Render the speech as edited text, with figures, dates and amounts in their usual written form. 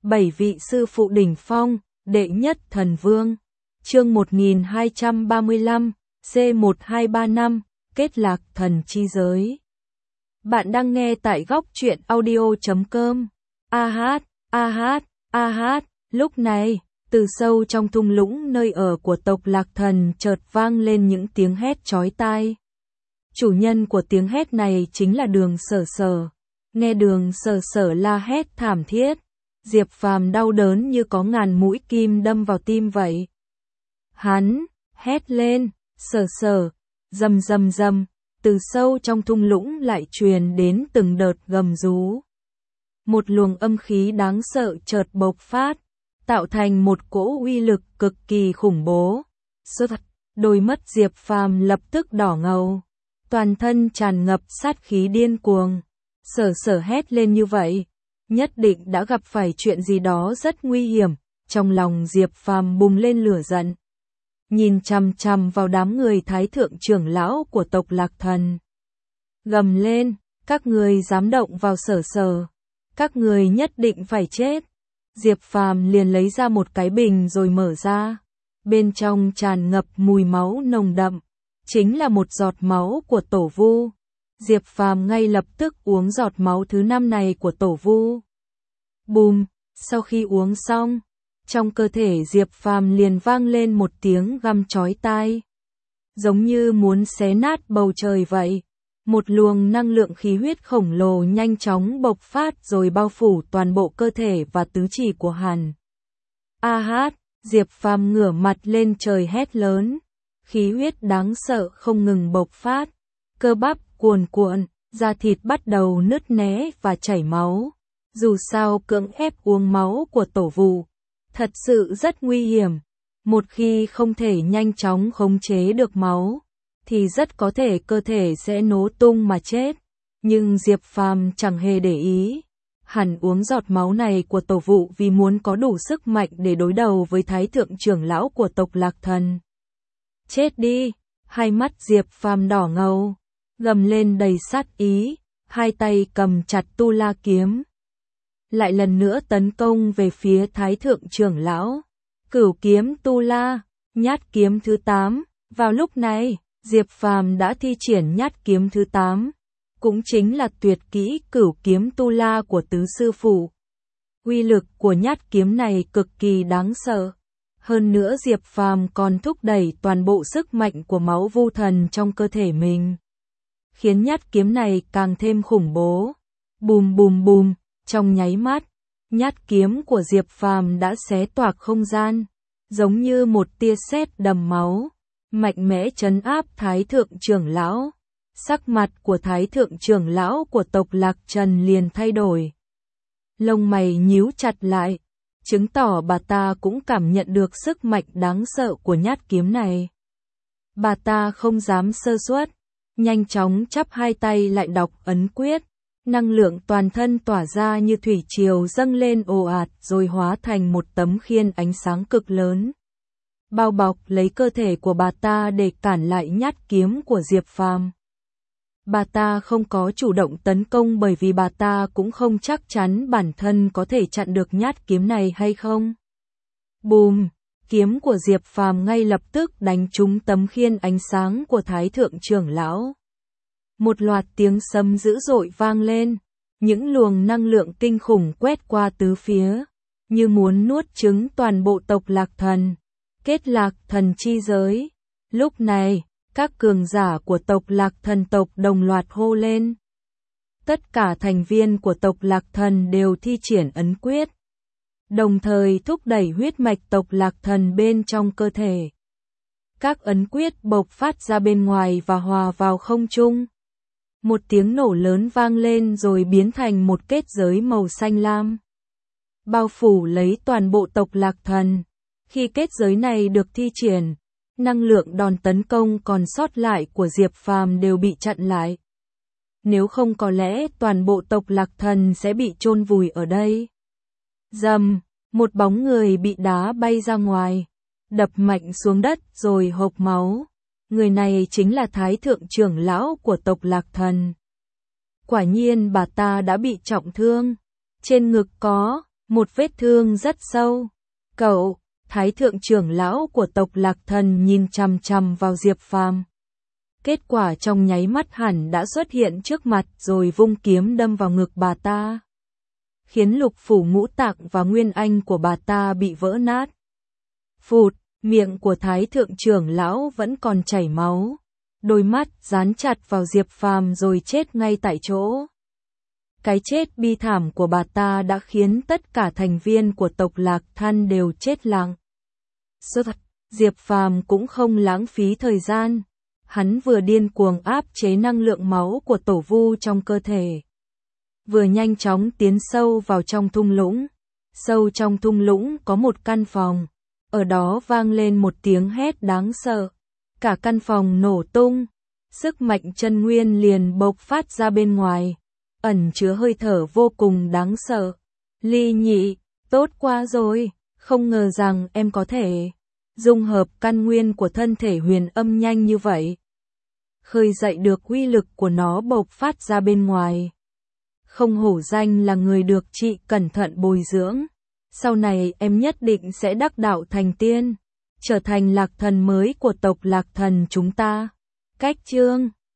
7 vị sư phụ đỉnh phong, đệ nhất thần vương. Chương 1235, C1235, kết lạc thần chi giới. Bạn đang nghe tại góc truyện audio.com. Lúc này, từ sâu trong thung lũng nơi ở của tộc Lạc Thần chợt vang lên những tiếng hét chói tai. Chủ nhân của tiếng hét này chính là Đường Sở Sở. Nghe Đường Sở Sở la hét thảm thiết, Diệp Phàm đau đớn như có ngàn mũi kim đâm vào tim vậy. Hắn hét lên, Sở Sở, rầm rầm rầm, từ sâu trong thung lũng lại truyền đến từng đợt gầm rú. Một luồng âm khí đáng sợ chợt bộc phát, tạo thành một cỗ uy lực cực kỳ khủng bố. Đôi mắt Diệp Phàm lập tức đỏ ngầu, toàn thân tràn ngập sát khí điên cuồng. Sở Sở hét lên như vậy, nhất định đã gặp phải chuyện gì đó rất nguy hiểm. Trong lòng Diệp Phàm bùng lên lửa giận, nhìn chằm chằm vào đám người thái thượng trưởng lão của tộc Lạc Thần. Gầm lên, các người dám động vào Sở Sở, các người nhất định phải chết. Diệp Phàm liền lấy ra một cái bình rồi mở ra, bên trong tràn ngập mùi máu nồng đậm, chính là một giọt máu của Tổ Vu. Diệp Phàm ngay lập tức uống giọt máu thứ 5 này của Tổ Vu. Bùm, sau khi uống xong, trong cơ thể Diệp Phàm liền vang lên một tiếng gầm chói tai, giống như muốn xé nát bầu trời vậy. Một luồng năng lượng khí huyết khổng lồ nhanh chóng bộc phát rồi bao phủ toàn bộ cơ thể và tứ chi của hắn. Diệp Phàm ngửa mặt lên trời hét lớn, khí huyết đáng sợ không ngừng bộc phát, cơ bắp cuồn cuộn, da thịt bắt đầu nứt nẻ và chảy máu. Dù sao cưỡng ép uống máu của Tổ Vu thật sự rất nguy hiểm, một khi không thể nhanh chóng khống chế được máu thì rất có thể cơ thể sẽ nổ tung mà chết. Nhưng Diệp Phàm chẳng hề để ý, hắn uống giọt máu này của Tổ Vu vì muốn có đủ sức mạnh để đối đầu với thái thượng trưởng lão của tộc Lạc Thần. Chết đi! Hai mắt Diệp Phàm đỏ ngầu, gầm lên đầy sát ý, hai tay cầm chặt Tu La kiếm, lại lần nữa tấn công về phía thái thượng trưởng lão. Cửu kiếm Tu La, nhát kiếm thứ 8. Vào lúc này, Diệp Phàm đã thi triển nhát kiếm thứ 8, cũng chính là tuyệt kỹ Cửu kiếm Tu La của tứ sư phụ. Uy lực của nhát kiếm này cực kỳ đáng sợ. Hơn nữa Diệp Phàm còn thúc đẩy toàn bộ sức mạnh của máu vu thần trong cơ thể mình, khiến nhát kiếm này càng thêm khủng bố. Bùm bùm bùm, trong nháy mắt, nhát kiếm của Diệp Phàm đã xé toạc không gian, giống như một tia sét đầm máu, mạnh mẽ trấn áp thái thượng trưởng lão. Sắc mặt của thái thượng trưởng lão của tộc Lạc Trần liền thay đổi, lông mày nhíu chặt lại, chứng tỏ bà ta cũng cảm nhận được sức mạnh đáng sợ của nhát kiếm này. Bà ta không dám sơ suất, nhanh chóng chắp hai tay lại đọc ấn quyết, năng lượng toàn thân tỏa ra như thủy triều dâng lên ồ ạt rồi hóa thành một tấm khiên ánh sáng cực lớn, bao bọc lấy cơ thể của bà ta để cản lại nhát kiếm của Diệp Phàm. Bà ta không có chủ động tấn công bởi vì bà ta cũng không chắc chắn bản thân có thể chặn được nhát kiếm này hay không. Bùm, kiếm của Diệp Phàm ngay lập tức đánh trúng tấm khiên ánh sáng của thái thượng trưởng lão. Một loạt tiếng sấm dữ dội vang lên, những luồng năng lượng kinh khủng quét qua tứ phía, như muốn nuốt chửng toàn bộ tộc Lạc Thần. Kết lạc thần chi giới. Lúc này, các cường giả của tộc Lạc Thần tộc đồng loạt hô lên. Tất cả thành viên của tộc Lạc Thần đều thi triển ấn quyết, đồng thời thúc đẩy huyết mạch tộc Lạc Thần bên trong cơ thể. Các ấn quyết bộc phát ra bên ngoài và hòa vào không trung. Một tiếng nổ lớn vang lên rồi biến thành một kết giới màu xanh lam, bao phủ lấy toàn bộ tộc Lạc Thần. Khi kết giới này được thi triển, năng lượng đòn tấn công còn sót lại của Diệp Phàm đều bị chặn lại. Nếu không có lẽ toàn bộ tộc Lạc Thần sẽ bị chôn vùi ở đây. Rầm, một bóng người bị đá bay ra ngoài, đập mạnh xuống đất rồi hộc máu. Người này chính là thái thượng trưởng lão của tộc Lạc Thần. Quả nhiên bà ta đã bị trọng thương, trên ngực có một vết thương rất sâu. Cậu, Thái thượng trưởng lão của tộc Lạc Thần nhìn chằm chằm vào Diệp Phàm. Kết quả trong nháy mắt hẳn đã xuất hiện trước mặt rồi vung kiếm đâm vào ngực bà ta, khiến lục phủ ngũ tạng và nguyên anh của bà ta bị vỡ nát. Phụt, miệng của Thái thượng trưởng lão vẫn còn chảy máu, đôi mắt dán chặt vào Diệp Phàm rồi chết ngay tại chỗ. Cái chết bi thảm của bà ta đã khiến tất cả thành viên của tộc Lạc Thần đều chết lặng. Diệp Phàm cũng không lãng phí thời gian, hắn vừa điên cuồng áp chế năng lượng máu của tổ vu trong cơ thể, vừa nhanh chóng tiến sâu vào trong thung lũng. Sâu trong thung lũng có một căn phòng, ở đó vang lên một tiếng hét đáng sợ. Cả căn phòng nổ tung, sức mạnh chân nguyên liền bộc phát ra bên ngoài, ẩn chứa hơi thở vô cùng đáng sợ. Ly Nhị, tốt quá rồi, không ngờ rằng em có thể dung hợp căn nguyên của thân thể huyền âm nhanh như vậy. Khơi dậy được uy lực của nó bộc phát ra bên ngoài. Không hổ danh là người được chị cẩn thận bồi dưỡng. Sau này em nhất định sẽ đắc đạo thành tiên, trở thành Lạc Thần mới của tộc Lạc Thần chúng ta. Cách chương